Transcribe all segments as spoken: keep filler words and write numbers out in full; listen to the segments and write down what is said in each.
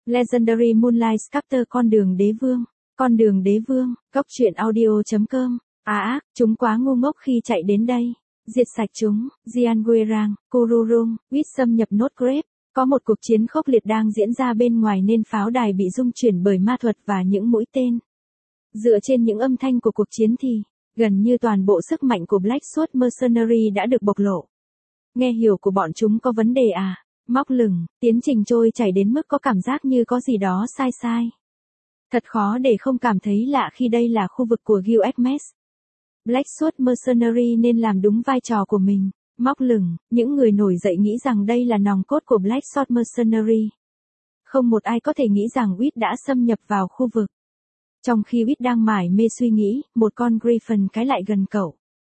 Legendary Moonlight Sculptor con đường đế vương, con đường đế vương, góc truyện audio.com. À ác, chúng quá ngu ngốc khi chạy đến đây. Diệt sạch chúng, Jian Guirang, Kururum, Wit xâm nhập Notgrave. Có một cuộc chiến khốc liệt đang diễn ra bên ngoài nên pháo đài bị rung chuyển bởi ma thuật và những mũi tên. Dựa trên những âm thanh của cuộc chiến thì, gần như toàn bộ sức mạnh của Black Sword Mercenary đã được bộc lộ. Nghe hiểu của bọn chúng có vấn đề à? Móc lửng, tiến trình trôi chảy đến mức có cảm giác như có gì đó sai sai. Thật khó để không cảm thấy lạ khi đây là khu vực của Gilgamesh. Black Sword Mercenary nên làm đúng vai trò của mình. Móc lửng, những người nổi dậy nghĩ rằng đây là nòng cốt của Black Sword Mercenary. Không một ai có thể nghĩ rằng Wit đã xâm nhập vào khu vực. Trong khi Wit đang mải mê suy nghĩ, một con Griffin cái lại gần cậu.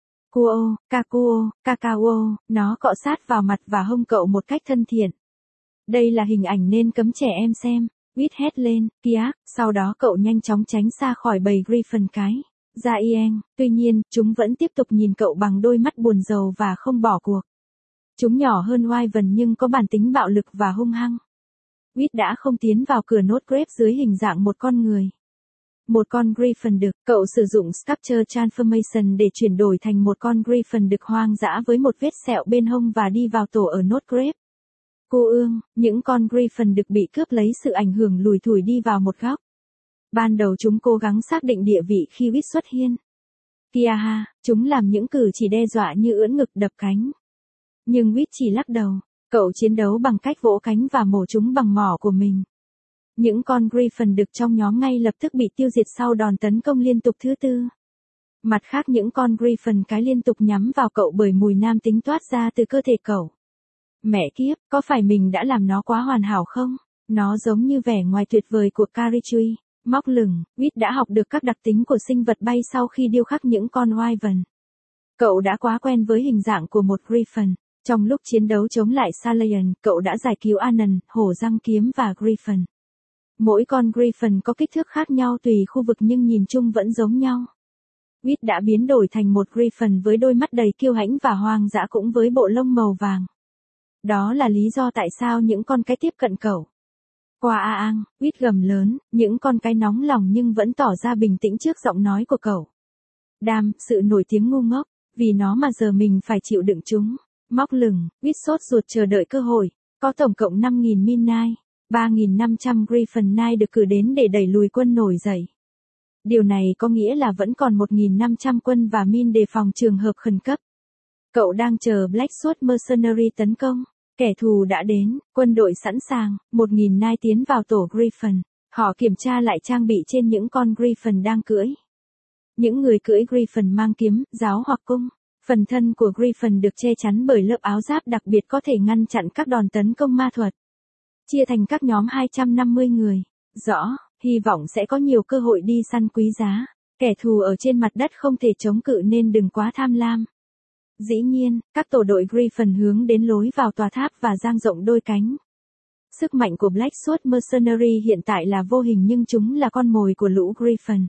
Kuo, Kakuo, Kakao, nó cọ sát vào mặt và hông cậu một cách thân thiện. Đây là hình ảnh nên cấm trẻ em xem. Wit hét lên, Kiak, sau đó cậu nhanh chóng tránh xa khỏi bầy Griffin cái. Ra Ieng, tuy nhiên, chúng vẫn tiếp tục nhìn cậu bằng đôi mắt buồn rầu và không bỏ cuộc. Chúng nhỏ hơn Wyvern nhưng có bản tính bạo lực và hung hăng. Wit đã không tiến vào cửa Notgrave dưới hình dạng một con người. Một con Griffin đực, cậu sử dụng Sculpture Transformation để chuyển đổi thành một con Griffin đực hoang dã với một vết sẹo bên hông và đi vào tổ ở Notgrave. Cô ương, những con Griffin đực bị cướp lấy sự ảnh hưởng lùi thủi đi vào một góc. Ban đầu chúng cố gắng xác định địa vị khi Wit xuất hiện. Kiaha, chúng làm những cử chỉ đe dọa như ưỡn ngực đập cánh. Nhưng Wit chỉ lắc đầu, cậu chiến đấu bằng cách vỗ cánh và mổ chúng bằng mỏ của mình. Những con Griffin đực trong nhóm ngay lập tức bị tiêu diệt sau đòn tấn công liên tục thứ tư. Mặt khác những con Griffin cái liên tục nhắm vào cậu bởi mùi nam tính toát ra từ cơ thể cậu. Mẹ kiếp, có phải mình đã làm nó quá hoàn hảo không? Nó giống như vẻ ngoài tuyệt vời của Karichui. Móc lửng, Wit đã học được các đặc tính của sinh vật bay sau khi điêu khắc những con Wyvern. Cậu đã quá quen với hình dạng của một Griffin. Trong lúc chiến đấu chống lại Salayan, cậu đã giải cứu Anan, hổ răng kiếm và Griffin. Mỗi con Griffin có kích thước khác nhau tùy khu vực nhưng nhìn chung vẫn giống nhau. Wit đã biến đổi thành một Griffin với đôi mắt đầy kiêu hãnh và hoang dã cũng với bộ lông màu vàng. Đó là lý do tại sao những con cái tiếp cận cậu. Qua a ang, Wit gầm lớn, những con cái nóng lòng nhưng vẫn tỏ ra bình tĩnh trước giọng nói của cậu. Đam, sự nổi tiếng ngu ngốc, vì nó mà giờ mình phải chịu đựng chúng. Móc lửng, Wit sốt ruột chờ đợi cơ hội, có tổng cộng năm nghìn min nai, ba nghìn năm trăm Griffin nai được cử đến để đẩy lùi quân nổi dậy. Điều này có nghĩa là vẫn còn một nghìn năm trăm quân và min đề phòng trường hợp khẩn cấp. Cậu đang chờ Black Sword Mercenary tấn công. Kẻ thù đã đến, quân đội sẵn sàng, một nghìn nai tiến vào tổ Griffin. Họ kiểm tra lại trang bị trên những con Griffin đang cưỡi. Những người cưỡi Griffin mang kiếm, giáo hoặc cung. Phần thân của Griffin được che chắn bởi lớp áo giáp đặc biệt có thể ngăn chặn các đòn tấn công ma thuật. Chia thành các nhóm hai trăm năm mươi người. Rõ, hy vọng sẽ có nhiều cơ hội đi săn quý giá. Kẻ thù ở trên mặt đất không thể chống cự nên đừng quá tham lam. Dĩ nhiên, các tổ đội Griffin hướng đến lối vào tòa tháp và dang rộng đôi cánh. Sức mạnh của Black Sword Mercenary hiện tại là vô hình nhưng chúng là con mồi của lũ Griffin.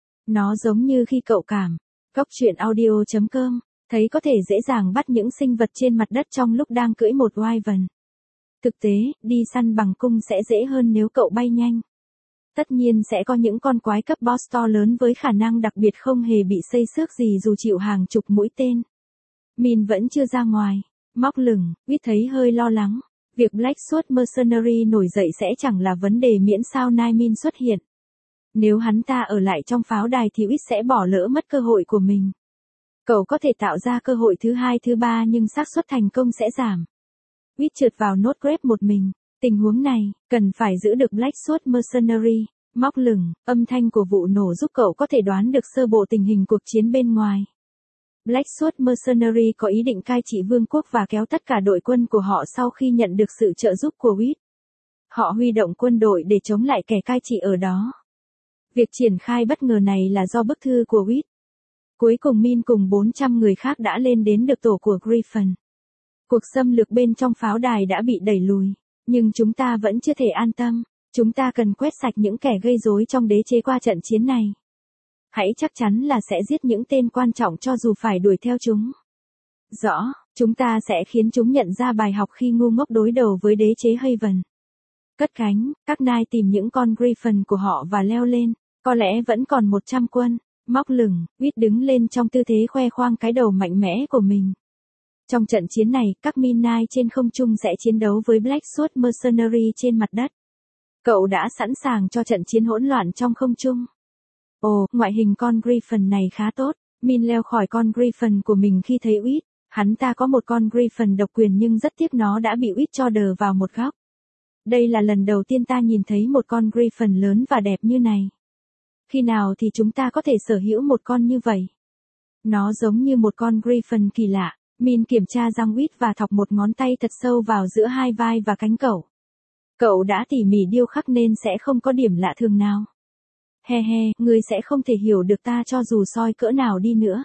Nó giống như khi cậu cảm. Góc truyện audio.com, thấy có thể dễ dàng bắt những sinh vật trên mặt đất trong lúc đang cưỡi một Wyvern. Thực tế, đi săn bằng cung sẽ dễ hơn nếu cậu bay nhanh. Tất nhiên sẽ có những con quái cấp boss to lớn với khả năng đặc biệt không hề bị xây xước gì dù chịu hàng chục mũi tên. Min vẫn chưa ra ngoài. Móc lửng, Wit thấy hơi lo lắng. Việc Black Sword Mercenary nổi dậy sẽ chẳng là vấn đề miễn sao Nai Min xuất hiện. Nếu hắn ta ở lại trong pháo đài thì Wit sẽ bỏ lỡ mất cơ hội của mình. Cậu có thể tạo ra cơ hội thứ hai thứ ba nhưng xác suất thành công sẽ giảm. Wit trượt vào Notgrave một mình. Tình huống này, cần phải giữ được Black Sword Mercenary. Móc lửng, âm thanh của vụ nổ giúp cậu có thể đoán được sơ bộ tình hình cuộc chiến bên ngoài. Black Sword Mercenary có ý định cai trị vương quốc và kéo tất cả đội quân của họ sau khi nhận được sự trợ giúp của Wit. Họ huy động quân đội để chống lại kẻ cai trị ở đó. Việc triển khai bất ngờ này là do bức thư của Wit. Cuối cùng Min cùng bốn trăm người khác đã lên đến được tổ của Griffin. Cuộc xâm lược bên trong pháo đài đã bị đẩy lùi, nhưng chúng ta vẫn chưa thể an tâm. Chúng ta cần quét sạch những kẻ gây rối trong đế chế qua trận chiến này. Hãy chắc chắn là sẽ giết những tên quan trọng cho dù phải đuổi theo chúng. Rõ, chúng ta sẽ khiến chúng nhận ra bài học khi ngu ngốc đối đầu với đế chế Haven. Cất cánh, các nai tìm những con Griffin của họ và leo lên. Có lẽ vẫn còn một trăm quân. Móc lửng, Whit đứng lên trong tư thế khoe khoang cái đầu mạnh mẽ của mình. Trong trận chiến này, các Midnight trên không trung sẽ chiến đấu với Blackwood Mercenary trên mặt đất. Cậu đã sẵn sàng cho trận chiến hỗn loạn trong không trung. Ồ, ngoại hình con Griffin này khá tốt. Min leo khỏi con Griffin của mình khi thấy Whit. Hắn ta có một con Griffin độc quyền nhưng rất tiếc nó đã bị Whit cho đờ vào một góc. Đây là lần đầu tiên ta nhìn thấy một con Griffin lớn và đẹp như này. Khi nào thì chúng ta có thể sở hữu một con như vậy? Nó giống như một con Griffin kỳ lạ. Min kiểm tra răng Whit và thọc một ngón tay thật sâu vào giữa hai vai và cánh cậu. Cậu đã tỉ mỉ điêu khắc nên sẽ không có điểm lạ thường nào. He he, ngươi sẽ không thể hiểu được ta cho dù soi cỡ nào đi nữa.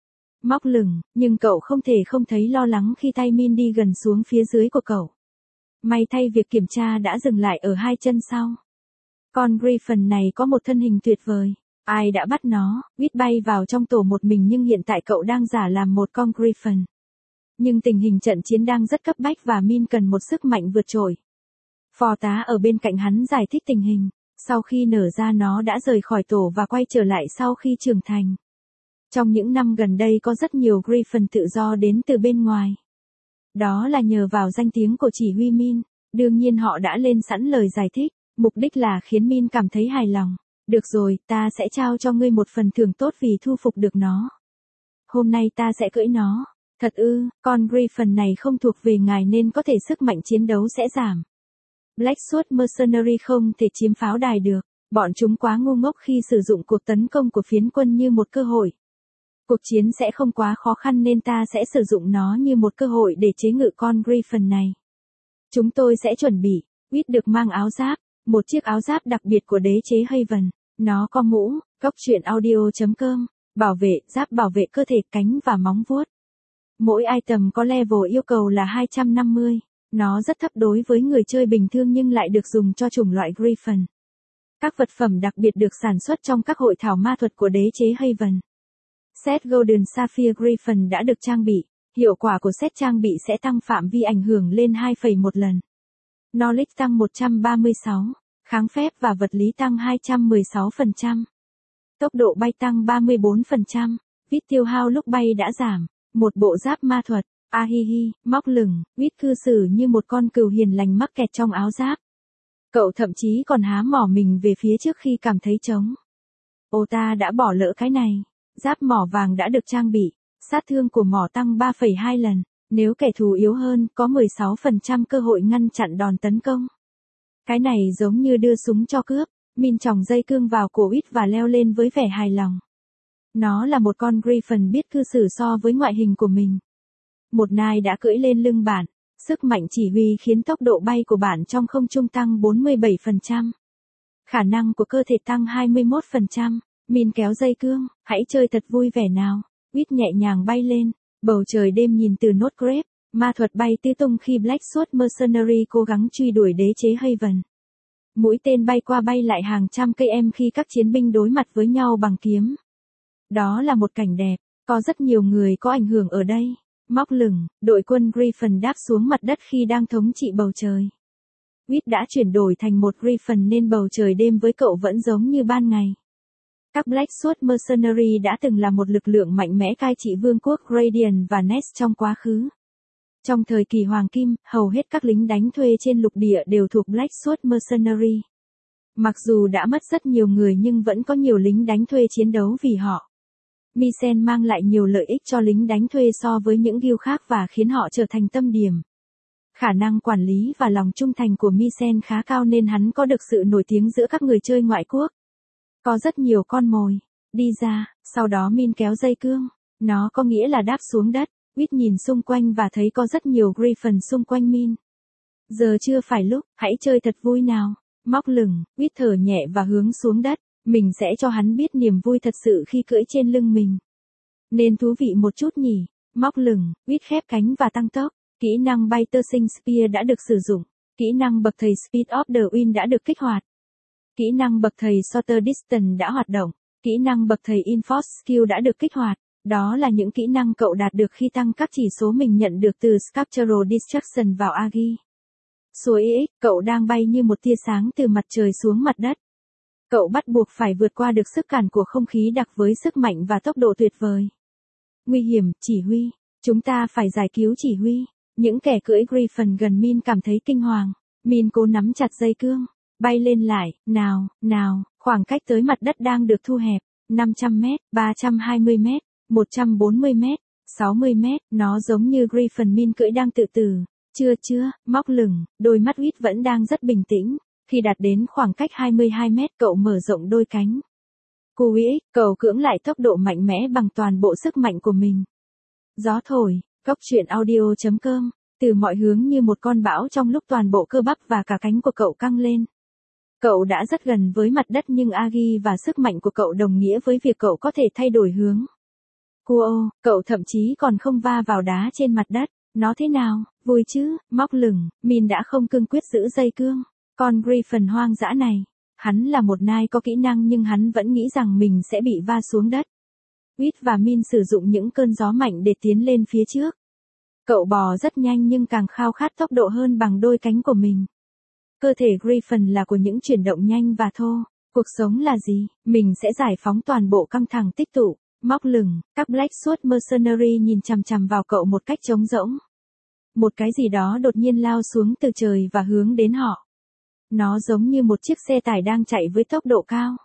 Móc lửng, nhưng cậu không thể không thấy lo lắng khi tay Min đi gần xuống phía dưới của cậu. May thay việc kiểm tra đã dừng lại ở hai chân sau. Con Griffin này có một thân hình tuyệt vời. Ai đã bắt nó? Whit bay vào trong tổ một mình nhưng hiện tại cậu đang giả làm một con Griffin. Nhưng tình hình trận chiến đang rất cấp bách và Min cần một sức mạnh vượt trội. Phó tá ở bên cạnh hắn giải thích tình hình. Sau khi nở ra nó đã rời khỏi tổ và quay trở lại sau khi trưởng thành. Trong những năm gần đây có rất nhiều Griffin tự do đến từ bên ngoài. Đó là nhờ vào danh tiếng của chỉ huy Min. Đương nhiên họ đã lên sẵn lời giải thích. Mục đích là khiến Min cảm thấy hài lòng. Được rồi, ta sẽ trao cho ngươi một phần thưởng tốt vì thu phục được nó. Hôm nay ta sẽ cưỡi nó. Thật ư, con Griffin này không thuộc về ngài nên có thể sức mạnh chiến đấu sẽ giảm. Blackwood Mercenary không thể chiếm pháo đài được. Bọn chúng quá ngu ngốc khi sử dụng cuộc tấn công của phiến quân như một cơ hội. Cuộc chiến sẽ không quá khó khăn nên ta sẽ sử dụng nó như một cơ hội để chế ngự con Griffin này. Chúng tôi sẽ chuẩn bị. Whit được mang áo giáp. Một chiếc áo giáp đặc biệt của đế chế Haven. Nó có mũ, cốc truyện audio chấm com, bảo vệ, giáp bảo vệ cơ thể, cánh và móng vuốt. Mỗi item có level yêu cầu là hai trăm năm mươi. Nó rất thấp đối với người chơi bình thường nhưng lại được dùng cho chủng loại Griffin. Các vật phẩm đặc biệt được sản xuất trong các hội thảo ma thuật của đế chế Haven. Set Golden Sapphire Griffin đã được trang bị. Hiệu quả của set trang bị sẽ tăng phạm vi ảnh hưởng lên hai phẩy một lần. Knowledge tăng một trăm ba mươi sáu. Kháng phép và vật lý tăng hai trăm mười sáu phần trăm. Tốc độ bay tăng ba mươi bốn phần trăm. Vít tiêu hao lúc bay đã giảm. Một bộ giáp ma thuật. Ahihi, móc lửng, Vít cư xử như một con cừu hiền lành mắc kẹt trong áo giáp. Cậu thậm chí còn há mỏ mình về phía trước khi cảm thấy trống. Ô ta đã bỏ lỡ cái này. Giáp mỏ vàng đã được trang bị. Sát thương của mỏ tăng ba phẩy hai lần. Nếu kẻ thù yếu hơn, có mười sáu phần trăm cơ hội ngăn chặn đòn tấn công. Cái này giống như đưa súng cho cướp. Min chòng dây cương vào cổ Whit và leo lên với vẻ hài lòng. Nó là một con Griffin biết cư xử so với ngoại hình của mình. Một nai đã cưỡi lên lưng bạn. Sức mạnh chỉ huy khiến tốc độ bay của bạn trong không trung tăng bốn mươi bảy phần trăm. Khả năng của cơ thể tăng hai mươi mốt phần trăm. Min kéo dây cương, hãy chơi thật vui vẻ nào. Whit nhẹ nhàng bay lên. Bầu trời đêm nhìn từ nốt Grape. Ma thuật bay tứ tung khi Blackwood Mercenary cố gắng truy đuổi đế chế Haven. Mũi tên bay qua bay lại hàng trăm cây em khi các chiến binh đối mặt với nhau bằng kiếm. Đó là một cảnh đẹp, có rất nhiều người có ảnh hưởng ở đây. Móc lửng, đội quân Griffin đáp xuống mặt đất khi đang thống trị bầu trời. Whit đã chuyển đổi thành một Griffin nên bầu trời đêm với cậu vẫn giống như ban ngày. Các Blackwood Mercenary đã từng là một lực lượng mạnh mẽ cai trị vương quốc Radiant và Nest trong quá khứ. Trong thời kỳ Hoàng Kim, hầu hết các lính đánh thuê trên lục địa đều thuộc Blackwood Mercenary. Mặc dù đã mất rất nhiều người nhưng vẫn có nhiều lính đánh thuê chiến đấu vì họ. Misen mang lại nhiều lợi ích cho lính đánh thuê so với những guild khác và khiến họ trở thành tâm điểm. Khả năng quản lý và lòng trung thành của Misen khá cao nên hắn có được sự nổi tiếng giữa các người chơi ngoại quốc. Có rất nhiều con mồi. Đi ra, sau đó Min kéo dây cương. Nó có nghĩa là đáp xuống đất. Whit nhìn xung quanh và thấy có rất nhiều Griffin xung quanh Min. Giờ chưa phải lúc, hãy chơi thật vui nào. Móc lửng, Whit thở nhẹ và hướng xuống đất. Mình sẽ cho hắn biết niềm vui thật sự khi cưỡi trên lưng mình. Nên thú vị một chút nhỉ. Móc lửng, Whit khép cánh và tăng tốc. Kỹ năng bay tơ sinh Spear đã được sử dụng. Kỹ năng bậc thầy Speed of the Wind đã được kích hoạt. Kỹ năng bậc thầy Shorter Distance đã hoạt động. Kỹ năng bậc thầy Enforce Skill đã được kích hoạt. Đó là những kỹ năng cậu đạt được khi tăng các chỉ số mình nhận được từ Sculptural Destruction vào Agi. Suối X, cậu đang bay như một tia sáng từ mặt trời xuống mặt đất. Cậu bắt buộc phải vượt qua được sức cản của không khí đặc với sức mạnh và tốc độ tuyệt vời. Nguy hiểm, chỉ huy. Chúng ta phải giải cứu chỉ huy. Những kẻ cưỡi Griffin gần Min cảm thấy kinh hoàng. Min cố nắm chặt dây cương. Bay lên lại, nào, nào, khoảng cách tới mặt đất đang được thu hẹp. năm trăm mét, ba trăm hai mươi mét, một trăm bốn mươi mét, sáu mươi mét. Nó giống như Griffin Min cưỡi đang tự tử. Chưa chưa, móc lửng, đôi mắt Huýt vẫn đang rất bình tĩnh. Khi đạt đến khoảng cách hai mươi hai mét cậu mở rộng đôi cánh. Cú X, cậu cưỡng lại tốc độ mạnh mẽ bằng toàn bộ sức mạnh của mình. Gió thổi, góc truyện audio chấm com, từ mọi hướng như một con bão trong lúc toàn bộ cơ bắp và cả cánh của cậu căng lên. Cậu đã rất gần với mặt đất nhưng Agi và sức mạnh của cậu đồng nghĩa với việc cậu có thể thay đổi hướng. Cua, cậu thậm chí còn không va vào đá trên mặt đất. Nó thế nào, vui chứ, móc lửng, Min đã không cương quyết giữ dây cương. Con Griffin hoang dã này, hắn là một nai có kỹ năng nhưng hắn vẫn nghĩ rằng mình sẽ bị va xuống đất. Huýt và Min sử dụng những cơn gió mạnh để tiến lên phía trước. Cậu bò rất nhanh nhưng càng khao khát tốc độ hơn bằng đôi cánh của mình. Cơ thể Griffin là của những chuyển động nhanh và thô. Cuộc sống là gì? Mình sẽ giải phóng toàn bộ căng thẳng tích tụ. Móc lửng, các Blackwood Mercenary nhìn chằm chằm vào cậu một cách trống rỗng. Một cái gì đó đột nhiên lao xuống từ trời và hướng đến họ. Nó giống như một chiếc xe tải đang chạy với tốc độ cao.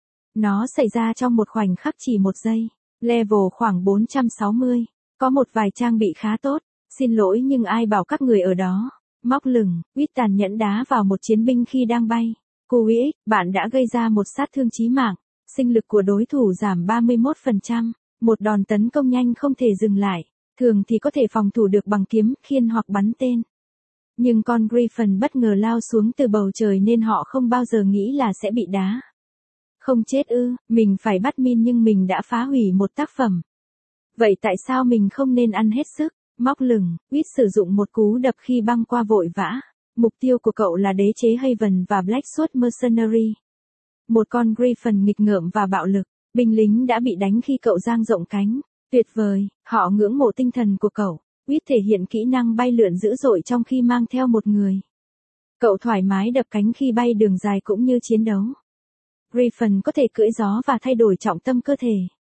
Nó xảy ra trong một khoảnh khắc chỉ một giây. Level khoảng bốn trăm sáu mươi. Có một vài trang bị khá tốt. Xin lỗi nhưng ai bảo các người ở đó. Móc lửng, Huýt tàn nhẫn đá vào một chiến binh khi đang bay. Cú X, bạn đã gây ra một sát thương chí mạng. Sinh lực của đối thủ giảm ba mươi mốt phần trăm. Một đòn tấn công nhanh không thể dừng lại. Thường thì có thể phòng thủ được bằng kiếm, khiên hoặc bắn tên. Nhưng con Griffin bất ngờ lao xuống từ bầu trời nên họ không bao giờ nghĩ là sẽ bị đá. Không chết ư, mình phải bắt Min nhưng mình đã phá hủy một tác phẩm. Vậy tại sao mình không nên ăn hết sức? Móc lửng, Huýt sử dụng một cú đập khi băng qua vội vã. Mục tiêu của cậu là đế chế Haven và Blackwood Mercenary. Một con Griffin nghịch ngợm và bạo lực. Binh lính đã bị đánh khi cậu dang rộng cánh. Tuyệt vời, họ ngưỡng mộ tinh thần của cậu. Huýt thể hiện kỹ năng bay lượn dữ dội trong khi mang theo một người. Cậu thoải mái đập cánh khi bay đường dài cũng như chiến đấu. Griffin có thể cưỡi gió và thay đổi trọng tâm cơ thể.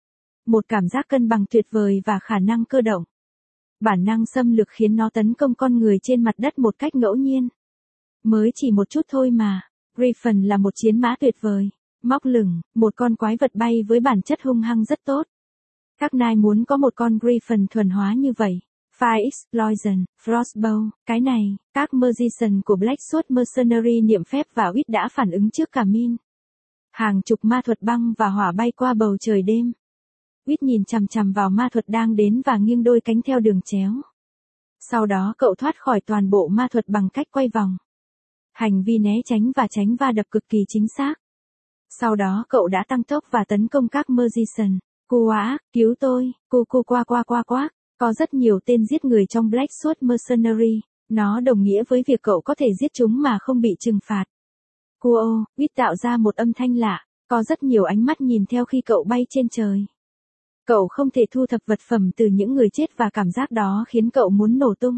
Một cảm giác cân bằng tuyệt vời và khả năng cơ động. Bản năng xâm lược khiến nó tấn công con người trên mặt đất một cách ngẫu nhiên. Mới chỉ một chút thôi mà. Griffin là một chiến mã tuyệt vời. Móc lửng, một con quái vật bay với bản chất hung hăng rất tốt. Các nai muốn có một con Griffin thuần hóa như vậy. Fire Explosion, Frostbow, cái này, các Magician của Blackwood Mercenary niệm phép và Huýt đã phản ứng trước cả Min. Hàng chục ma thuật băng và hỏa bay qua bầu trời đêm. Huýt nhìn chằm chằm vào ma thuật đang đến và nghiêng đôi cánh theo đường chéo. Sau đó cậu thoát khỏi toàn bộ ma thuật bằng cách quay vòng. Hành vi né tránh và tránh va đập cực kỳ chính xác. Sau đó cậu đã tăng tốc và tấn công các Magician. Cu á, cứu tôi, cu cu qua qua qua qua. Có rất nhiều tên giết người trong Blackwood Mercenary. Nó đồng nghĩa với việc cậu có thể giết chúng mà không bị trừng phạt. Cuo, Huýt tạo ra một âm thanh lạ. Có rất nhiều ánh mắt nhìn theo khi cậu bay trên trời. Cậu không thể thu thập vật phẩm từ những người chết và cảm giác đó khiến cậu muốn nổ tung.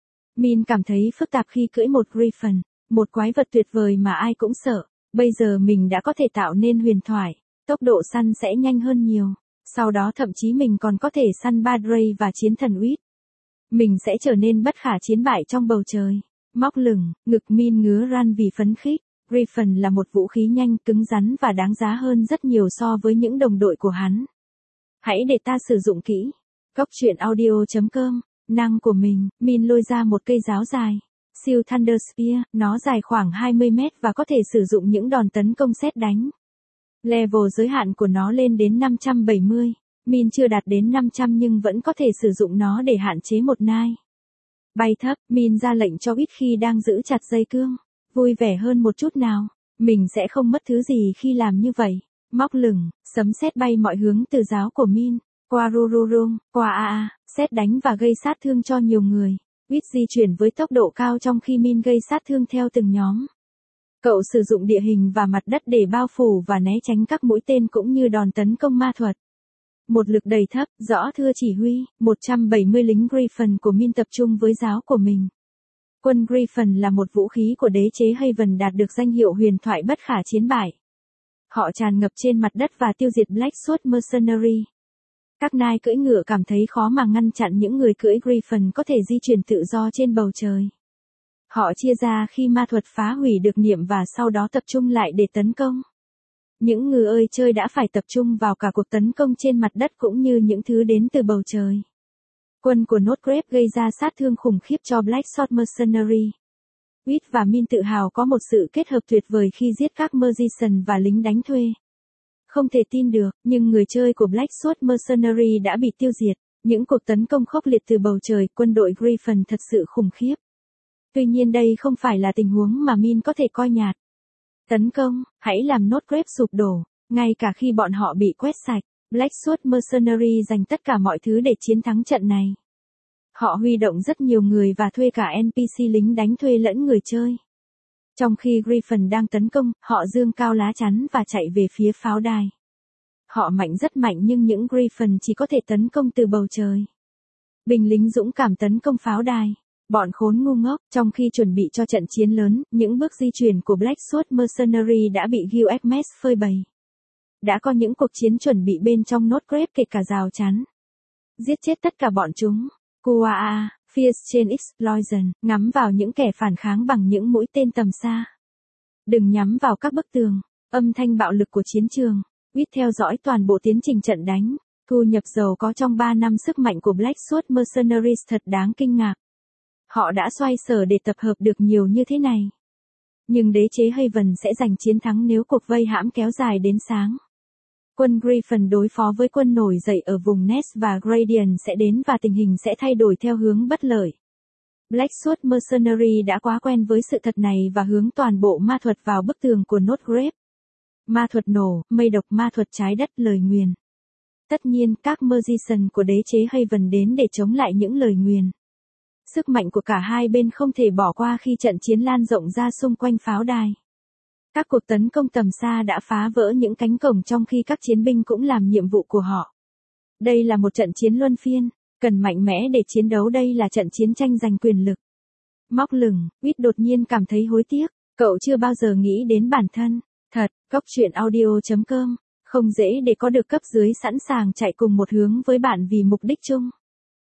Min cảm thấy phức tạp khi cưỡi một Griffin, một quái vật tuyệt vời mà ai cũng sợ. Bây giờ mình đã có thể tạo nên huyền thoại. Tốc độ săn sẽ nhanh hơn nhiều. Sau đó thậm chí mình còn có thể săn Badray và chiến thần Huýt. Mình sẽ trở nên bất khả chiến bại trong bầu trời. Móc lửng, ngực Min ngứa ran vì phấn khích. Griffin là một vũ khí nhanh, cứng rắn và đáng giá hơn rất nhiều so với những đồng đội của hắn. Hãy để ta sử dụng kỹ. Góc truyện audio chấm com, năng của mình, Min lôi ra một cây giáo dài. Siêu Thunder Spear, nó dài khoảng hai mươi mét và có thể sử dụng những đòn tấn công sét đánh. Level giới hạn của nó lên đến năm trăm bảy mươi. Min chưa đạt đến năm trăm nhưng vẫn có thể sử dụng nó để hạn chế một nai. Bay thấp, Min ra lệnh cho Huýt khi đang giữ chặt dây cương. Vui vẻ hơn một chút nào. Mình sẽ không mất thứ gì khi làm như vậy. Móc lửng, sấm sét bay mọi hướng từ giáo của Min. Qua rururung, qua a a, sét đánh và gây sát thương cho nhiều người. Huýt di chuyển với tốc độ cao trong khi Min gây sát thương theo từng nhóm. Cậu sử dụng địa hình và mặt đất để bao phủ và né tránh các mũi tên cũng như đòn tấn công ma thuật. Một lực đầy thấp, rõ thưa chỉ huy, một trăm bảy mươi lính Griffin của Min tập trung với giáo của mình. Quân Griffin là một vũ khí của đế chế Haven đạt được danh hiệu huyền thoại bất khả chiến bại. Họ tràn ngập trên mặt đất và tiêu diệt Blackshot Mercenary. Các nai cưỡi ngựa cảm thấy khó mà ngăn chặn những người cưỡi Griffin có thể di chuyển tự do trên bầu trời. Họ chia ra khi ma thuật phá hủy được niệm và sau đó tập trung lại để tấn công. Những người ơi chơi đã phải tập trung vào cả cuộc tấn công trên mặt đất cũng như những thứ đến từ bầu trời. Quân của Notgrave gây ra sát thương khủng khiếp cho Blackshot Mercenary. Whit và Min tự hào có một sự kết hợp tuyệt vời khi giết các Magician và lính đánh thuê. Không thể tin được, nhưng người chơi của Blackshot Mercenary đã bị tiêu diệt. Những cuộc tấn công khốc liệt từ bầu trời, quân đội Griffin thật sự khủng khiếp. Tuy nhiên đây không phải là tình huống mà Min có thể coi nhạt. Tấn công, hãy làm Notgrave sụp đổ, ngay cả khi bọn họ bị quét sạch. Blackshot Mercenary dành tất cả mọi thứ để chiến thắng trận này. Họ huy động rất nhiều người và thuê cả en pê xê lính đánh thuê lẫn người chơi. Trong khi Griffin đang tấn công, họ giương cao lá chắn và chạy về phía pháo đài. Họ mạnh rất mạnh nhưng những Griffin chỉ có thể tấn công từ bầu trời. Binh lính dũng cảm tấn công pháo đài. Bọn khốn ngu ngốc, trong khi chuẩn bị cho trận chiến lớn, những bước di chuyển của Blackshot Mercenary đã bị Gilgamesh phơi bày. Đã có những cuộc chiến chuẩn bị bên trong Notgrave kể cả rào chắn. Giết chết tất cả bọn chúng. Kuaa, Fierce Chain Explosion, ngắm vào những kẻ phản kháng bằng những mũi tên tầm xa. Đừng nhắm vào các bức tường. Âm thanh bạo lực của chiến trường. Whit theo dõi toàn bộ tiến trình trận đánh. Thu nhập giàu có trong ba năm sức mạnh của Blackshot Mercenaries thật đáng kinh ngạc. Họ đã xoay sở để tập hợp được nhiều như thế này. Nhưng đế chế Haven sẽ giành chiến thắng nếu cuộc vây hãm kéo dài đến sáng. Quân Griffin đối phó với quân nổi dậy ở vùng Ness và Gradient sẽ đến và tình hình sẽ thay đổi theo hướng bất lợi. Blackshot Mercenary đã quá quen với sự thật này và hướng toàn bộ ma thuật vào bức tường của Notgrave. Ma thuật nổ, mây độc, ma thuật trái đất, lời nguyền. Tất nhiên, các Magician của đế chế Haven đến để chống lại những lời nguyền. Sức mạnh của cả hai bên không thể bỏ qua khi trận chiến lan rộng ra xung quanh pháo đài. Các cuộc tấn công tầm xa đã phá vỡ những cánh cổng trong khi các chiến binh cũng làm nhiệm vụ của họ. Đây là một trận chiến luân phiên, cần mạnh mẽ để chiến đấu, đây là trận chiến tranh giành quyền lực. Móc lửng, Whit đột nhiên cảm thấy hối tiếc, cậu chưa bao giờ nghĩ đến bản thân. Thật, Cốc truyện audio chấm com, không dễ để có được cấp dưới sẵn sàng chạy cùng một hướng với bạn vì mục đích chung.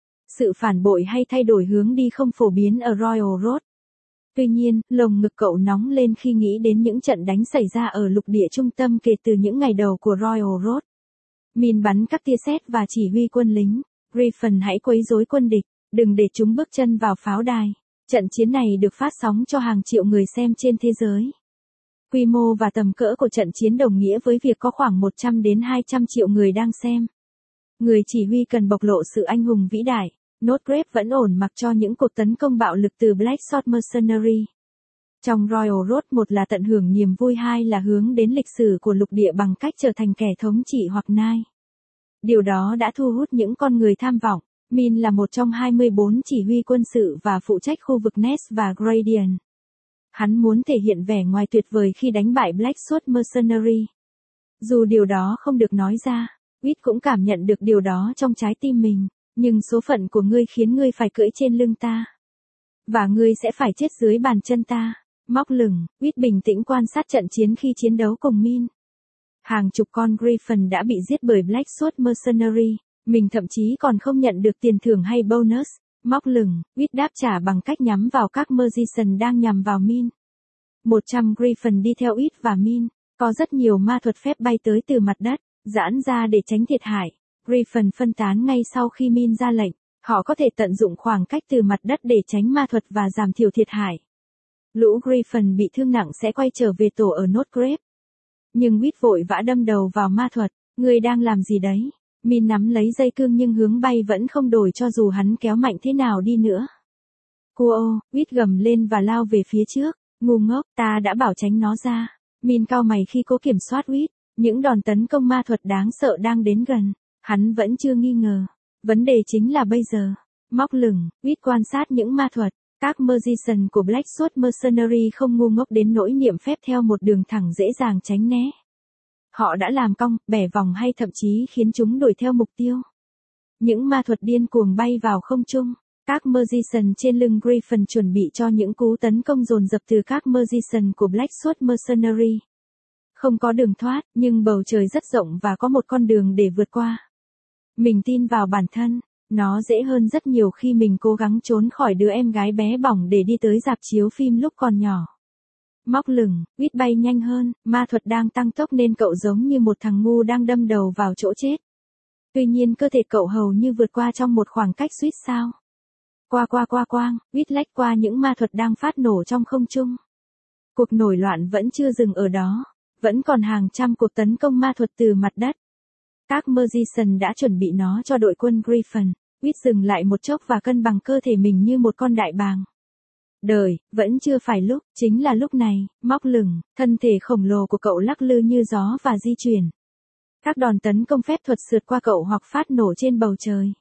Sự phản bội hay thay đổi hướng đi không phổ biến ở Royal Road. Tuy nhiên, lồng ngực cậu nóng lên khi nghĩ đến những trận đánh xảy ra ở lục địa trung tâm kể từ những ngày đầu của Royal Road. Min bắn các tia sét và chỉ huy quân lính. Griffin hãy quấy rối quân địch, đừng để chúng bước chân vào pháo đài. Trận chiến này được phát sóng cho hàng triệu người xem trên thế giới. Quy mô và tầm cỡ của trận chiến đồng nghĩa với việc có khoảng một trăm đến hai trăm triệu người đang xem. Người chỉ huy cần bộc lộ sự anh hùng vĩ đại. Notgrave vẫn ổn mặc cho những cuộc tấn công bạo lực từ Blackshot Mercenary. Trong Royal Road, một là tận hưởng niềm vui, hai là hướng đến lịch sử của lục địa bằng cách trở thành kẻ thống trị hoặc nai. Điều đó đã thu hút những con người tham vọng. Min là một trong hai mươi bốn chỉ huy quân sự và phụ trách khu vực Ness và Gradient. Hắn muốn thể hiện vẻ ngoài tuyệt vời khi đánh bại Blackshot Mercenary. Dù điều đó không được nói ra, Whit cũng cảm nhận được điều đó trong trái tim mình. Nhưng số phận của ngươi khiến ngươi phải cưỡi trên lưng ta. Và ngươi sẽ phải chết dưới bàn chân ta. Móc lửng, Whit bình tĩnh quan sát trận chiến khi chiến đấu cùng Min. Hàng chục con Griffin đã bị giết bởi Blackshot Mercenary. Mình thậm chí còn không nhận được tiền thưởng hay bonus. Móc lửng, Whit đáp trả bằng cách nhắm vào các Magician đang nhằm vào Min. một trăm Griffin đi theo Whit và Min. Có rất nhiều ma thuật phép bay tới từ mặt đất, giãn ra để tránh thiệt hại. Griffin phân tán ngay sau khi Min ra lệnh. Họ có thể tận dụng khoảng cách từ mặt đất để tránh ma thuật và giảm thiểu thiệt hại. Lũ Griffin bị thương nặng sẽ quay trở về tổ ở Notgrave. Nhưng Whit vội vã đâm đầu vào ma thuật. Ngươi đang làm gì đấy? Min nắm lấy dây cương nhưng hướng bay vẫn không đổi cho dù hắn kéo mạnh thế nào đi nữa. Cuo, Whit gầm lên và lao về phía trước. Ngu ngốc, ta đã bảo tránh nó ra. Min cau mày khi cố kiểm soát Whit. Những đòn tấn công ma thuật đáng sợ đang đến gần. Hắn vẫn chưa nghi ngờ. Vấn đề chính là bây giờ. Móc lửng, Whit quan sát những ma thuật. Các Magician của Blackshot Mercenary không ngu ngốc đến nỗi niệm phép theo một đường thẳng dễ dàng tránh né. Họ đã làm cong, bẻ vòng hay thậm chí khiến chúng đuổi theo mục tiêu. Những ma thuật điên cuồng bay vào không trung. Các Magician trên lưng Griffin chuẩn bị cho những cú tấn công dồn dập từ các Magician của Blackshot Mercenary. Không có đường thoát, nhưng bầu trời rất rộng và có một con đường để vượt qua. Mình tin vào bản thân, nó dễ hơn rất nhiều khi mình cố gắng trốn khỏi đứa em gái bé bỏng để đi tới rạp chiếu phim lúc còn nhỏ. Móc lửng, Quýt bay nhanh hơn, ma thuật đang tăng tốc nên cậu giống như một thằng ngu đang đâm đầu vào chỗ chết. Tuy nhiên cơ thể cậu hầu như vượt qua trong một khoảng cách suýt sao. Qua qua qua quang, Quýt lách qua những ma thuật đang phát nổ trong không trung. Cuộc nổi loạn vẫn chưa dừng ở đó, vẫn còn hàng trăm cuộc tấn công ma thuật từ mặt đất. Các Magician đã chuẩn bị nó cho đội quân Griffin. Quýt dừng lại một chốc và cân bằng cơ thể mình như một con đại bàng. Đời, vẫn chưa phải lúc, chính là lúc này, móc lửng, thân thể khổng lồ của cậu lắc lư như gió và di chuyển. Các đòn tấn công phép thuật sượt qua cậu hoặc phát nổ trên bầu trời.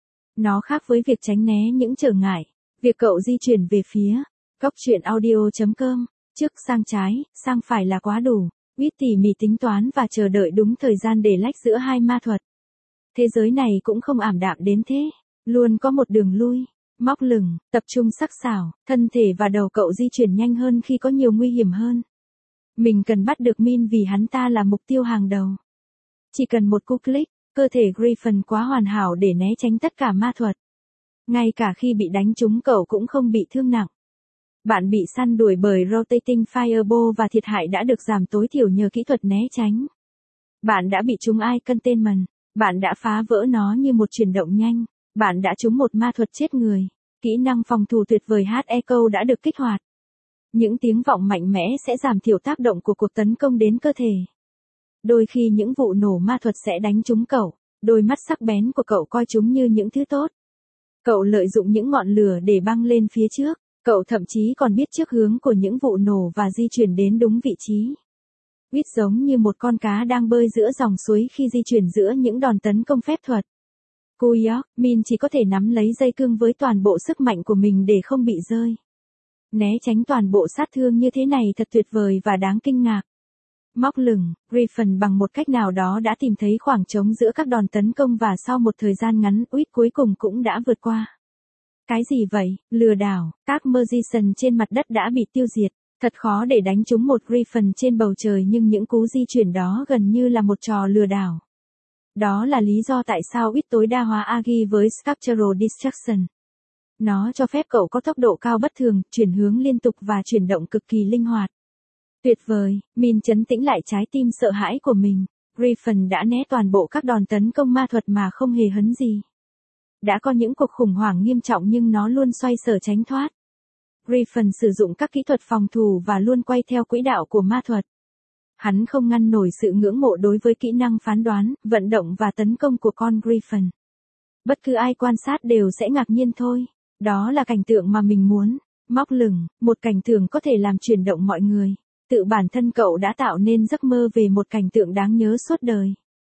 Nó khác với việc tránh né những trở ngại, việc cậu di chuyển về phía, Cóc truyện audio chấm com, trước sang trái, sang phải là quá đủ. Quýt tỉ mỉ tính toán và chờ đợi đúng thời gian để lách giữa hai ma thuật. Thế giới này cũng không ảm đạm đến thế, luôn có một đường lui. Móc lửng, tập trung sắc sảo, thân thể và đầu cậu di chuyển nhanh hơn khi có nhiều nguy hiểm hơn. Mình cần bắt được Min vì hắn ta là mục tiêu hàng đầu. Chỉ cần một cú click, cơ thể Griffin quá hoàn hảo để né tránh tất cả ma thuật. Ngay cả khi bị đánh trúng cậu cũng không bị thương nặng. Bạn bị săn đuổi bởi Rotating Fireball và thiệt hại đã được giảm tối thiểu nhờ kỹ thuật né tránh. Bạn đã bị trúng Eye Containment. Bạn đã phá vỡ nó như một chuyển động nhanh. Bạn đã trúng một ma thuật chết người. Kỹ năng phòng thủ tuyệt vời Heart Echo đã được kích hoạt. Những tiếng vọng mạnh mẽ sẽ giảm thiểu tác động của cuộc tấn công đến cơ thể. Đôi khi những vụ nổ ma thuật sẽ đánh trúng cậu. Đôi mắt sắc bén của cậu coi chúng như những thứ tốt. Cậu lợi dụng những ngọn lửa để băng lên phía trước. Cậu thậm chí còn biết trước hướng của những vụ nổ và di chuyển đến đúng vị trí. Quýt giống như một con cá đang bơi giữa dòng suối khi di chuyển giữa những đòn tấn công phép thuật. Kuyok, Min chỉ có thể nắm lấy dây cương với toàn bộ sức mạnh của mình để không bị rơi. Né tránh toàn bộ sát thương như thế này thật tuyệt vời và đáng kinh ngạc. Móc lửng, Griffin bằng một cách nào đó đã tìm thấy khoảng trống giữa các đòn tấn công và sau một thời gian ngắn, Quýt cuối cùng cũng đã vượt qua. Cái gì vậy, lừa đảo, các Magician trên mặt đất đã bị tiêu diệt. Thật khó để đánh trúng một Griffin trên bầu trời nhưng những cú di chuyển đó gần như là một trò lừa đảo. Đó là lý do tại sao Quýt tối đa hóa Agi với Sculptural Distraction. Nó cho phép cậu có tốc độ cao bất thường, chuyển hướng liên tục và chuyển động cực kỳ linh hoạt. Tuyệt vời, Min trấn tĩnh lại trái tim sợ hãi của mình. Griffin đã né toàn bộ các đòn tấn công ma thuật mà không hề hấn gì. Đã có những cuộc khủng hoảng nghiêm trọng nhưng nó luôn xoay sở tránh thoát. Griffin sử dụng các kỹ thuật phòng thủ và luôn quay theo quỹ đạo của ma thuật. Hắn không ngăn nổi sự ngưỡng mộ đối với kỹ năng phán đoán, vận động và tấn công của con Griffin. Bất cứ ai quan sát đều sẽ ngạc nhiên thôi. Đó là cảnh tượng mà mình muốn. Móc lửng, một cảnh tượng có thể làm chuyển động mọi người. Tự bản thân cậu đã tạo nên giấc mơ về một cảnh tượng đáng nhớ suốt đời.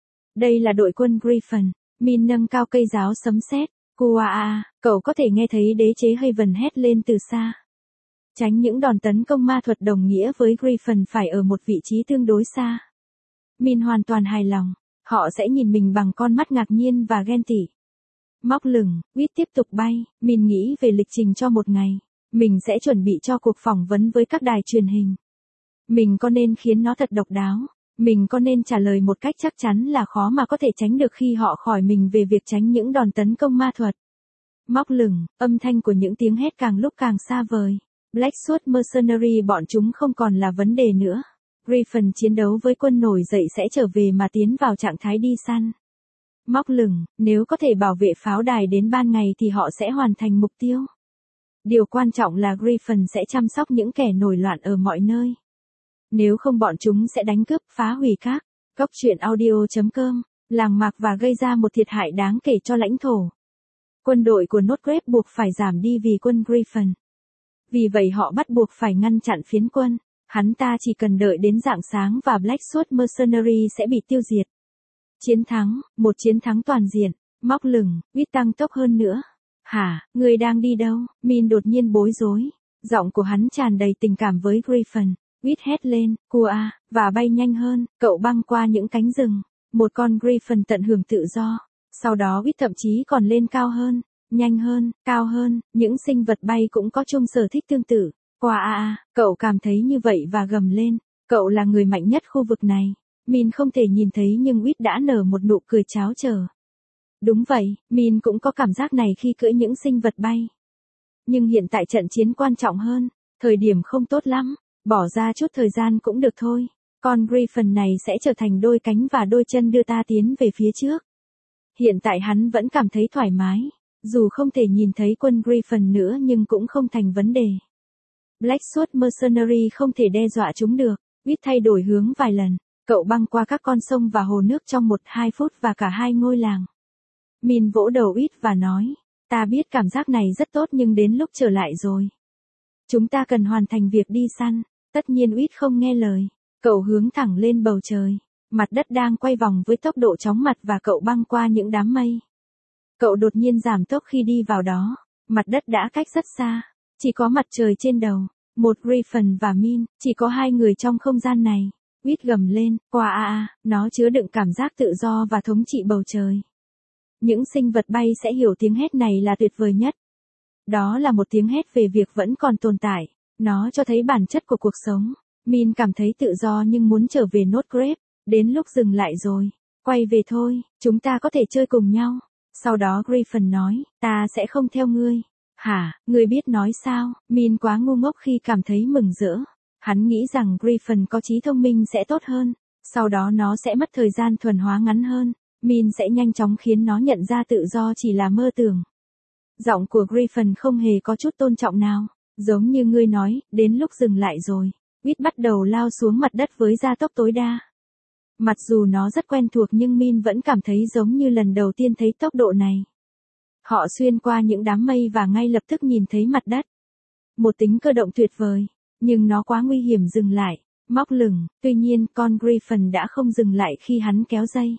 Đây là đội quân Griffin. Min nâng cao cây giáo sấm sét. Kuaa, cậu có thể nghe thấy đế chế Haven hét lên từ xa. Tránh những đòn tấn công ma thuật đồng nghĩa với Griffin phải ở một vị trí tương đối xa. Min hoàn toàn hài lòng. Họ sẽ nhìn mình bằng con mắt ngạc nhiên và ghen tị. Móc lửng, Quýt tiếp tục bay. Min nghĩ về lịch trình cho một ngày. Mình sẽ chuẩn bị cho cuộc phỏng vấn với các đài truyền hình. Mình có nên khiến nó thật độc đáo. Mình có nên trả lời một cách chắc chắn là khó mà có thể tránh được khi họ hỏi mình về việc tránh những đòn tấn công ma thuật. Móc lửng, âm thanh của những tiếng hét càng lúc càng xa vời. Blackshot Mercenary bọn chúng không còn là vấn đề nữa. Griffin chiến đấu với quân nổi dậy sẽ trở về mà tiến vào trạng thái đi săn. Móc lửng, nếu có thể bảo vệ pháo đài đến ban ngày thì họ sẽ hoàn thành mục tiêu. Điều quan trọng là Griffin sẽ chăm sóc những kẻ nổi loạn ở mọi nơi. Nếu không bọn chúng sẽ đánh cướp, phá hủy các. Cóc truyện audio chấm com, làng mạc và gây ra một thiệt hại đáng kể cho lãnh thổ. Quân đội của Notgrave buộc phải giảm đi vì quân Griffin. Vì vậy họ bắt buộc phải ngăn chặn phiến quân. Hắn ta chỉ cần đợi đến rạng sáng và Blackshot Mercenary sẽ bị tiêu diệt. Chiến thắng, một chiến thắng toàn diện. Móc lửng, Quýt tăng tốc hơn nữa. Hả, người đang đi đâu? Min đột nhiên bối rối. Giọng của hắn tràn đầy tình cảm với Griffin. Quýt hét lên, cua, và bay nhanh hơn, cậu băng qua những cánh rừng. Một con Griffin tận hưởng tự do. Sau đó Quýt thậm chí còn lên cao hơn. nhanh hơn, cao hơn, những sinh vật bay cũng có chung sở thích tương tự. Qua a a, cậu cảm thấy như vậy và gầm lên, cậu là người mạnh nhất khu vực này. Min không thể nhìn thấy nhưng Whit đã nở một nụ cười cháo chờ. Đúng vậy, Min cũng có cảm giác này khi cưỡi những sinh vật bay. Nhưng hiện tại trận chiến quan trọng hơn, thời điểm không tốt lắm, bỏ ra chút thời gian cũng được thôi. Con Griffin này sẽ trở thành đôi cánh và đôi chân đưa ta tiến về phía trước. Hiện tại hắn vẫn cảm thấy thoải mái, dù không thể nhìn thấy quân Griffin nữa nhưng cũng không thành vấn đề. Blackwood Mercenary không thể đe dọa chúng được, Whit thay đổi hướng vài lần, cậu băng qua các con sông và hồ nước trong một hai phút và cả hai ngôi làng. Min vỗ đầu Whit và nói, ta biết cảm giác này rất tốt nhưng đến lúc trở lại rồi. Chúng ta cần hoàn thành việc đi săn, tất nhiên Whit không nghe lời, cậu hướng thẳng lên bầu trời. Mặt đất đang quay vòng với tốc độ chóng mặt và cậu băng qua những đám mây. Cậu đột nhiên giảm tốc khi đi vào đó, mặt đất đã cách rất xa, chỉ có mặt trời trên đầu, một Griffin và Min, chỉ có hai người trong không gian này. Whit gầm lên, qua a a, nó chứa đựng cảm giác tự do và thống trị bầu trời. Những sinh vật bay sẽ hiểu tiếng hét này là tuyệt vời nhất. Đó là một tiếng hét về việc vẫn còn tồn tại, nó cho thấy bản chất của cuộc sống. Min cảm thấy tự do nhưng muốn trở về Notgrave. Đến lúc dừng lại rồi, quay về thôi, chúng ta có thể chơi cùng nhau. Sau đó Griffin nói, ta sẽ không theo ngươi. Hả, ngươi biết nói sao? Min quá ngu ngốc khi cảm thấy mừng rỡ. Hắn nghĩ rằng Griffin có trí thông minh sẽ tốt hơn, sau đó nó sẽ mất thời gian thuần hóa ngắn hơn. Min sẽ nhanh chóng khiến nó nhận ra tự do chỉ là mơ tưởng. Giọng của Griffin không hề có chút tôn trọng nào, giống như ngươi nói, đến lúc dừng lại rồi. Whit bắt đầu lao xuống mặt đất với gia tốc tối đa. Mặc dù nó rất quen thuộc nhưng Min vẫn cảm thấy giống như lần đầu tiên thấy tốc độ này. Họ xuyên qua những đám mây và ngay lập tức nhìn thấy mặt đất. Một tính cơ động tuyệt vời, nhưng nó quá nguy hiểm dừng lại, móc lửng, tuy nhiên con Griffin đã không dừng lại khi hắn kéo dây.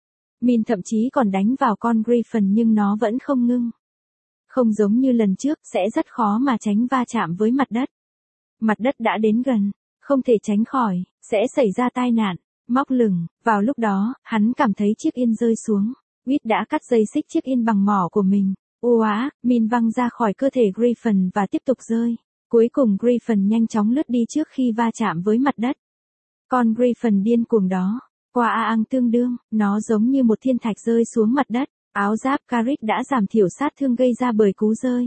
Min thậm chí còn đánh vào con Griffin nhưng nó vẫn không ngưng. Không giống như lần trước, sẽ rất khó mà tránh va chạm với mặt đất. Mặt đất đã đến gần, không thể tránh khỏi, sẽ xảy ra tai nạn. Móc lửng, vào lúc đó, hắn cảm thấy chiếc yên rơi xuống. Whit đã cắt dây xích chiếc yên bằng mỏ của mình. Oá, Min văng ra khỏi cơ thể Griffin và tiếp tục rơi. Cuối cùng Griffin nhanh chóng lướt đi trước khi va chạm với mặt đất. Con Griffin điên cuồng đó, qua a ang tương đương, nó giống như một thiên thạch rơi xuống mặt đất. Áo giáp Carrick đã giảm thiểu sát thương gây ra bởi cú rơi.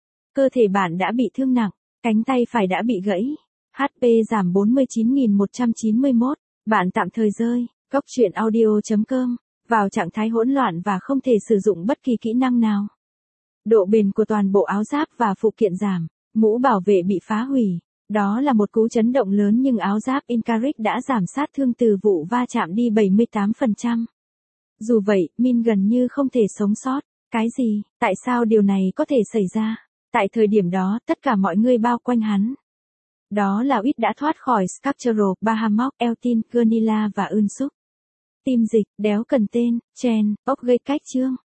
Cơ thể bạn đã bị thương nặng, cánh tay phải đã bị gãy. hát pê giảm bốn mươi chín nghìn một trăm chín mươi mốt. Bạn tạm thời rơi, góc truyện audio chấm com, vào trạng thái hỗn loạn và không thể sử dụng bất kỳ kỹ năng nào. Độ bền của toàn bộ áo giáp và phụ kiện giảm, mũ bảo vệ bị phá hủy. Đó là một cú chấn động lớn nhưng áo giáp Incaric đã giảm sát thương từ vụ va chạm đi bảy mươi tám phần trăm. Dù vậy, Min gần như không thể sống sót. Cái gì? Tại sao điều này có thể xảy ra? Tại thời điểm đó, tất cả mọi người bao quanh hắn. Đó là Whit đã thoát khỏi Sculptural, Bahamut, Eltin, Gernilla và Unsub. Tim dịch, đéo cần tên, Chen, ốc gây cách chương.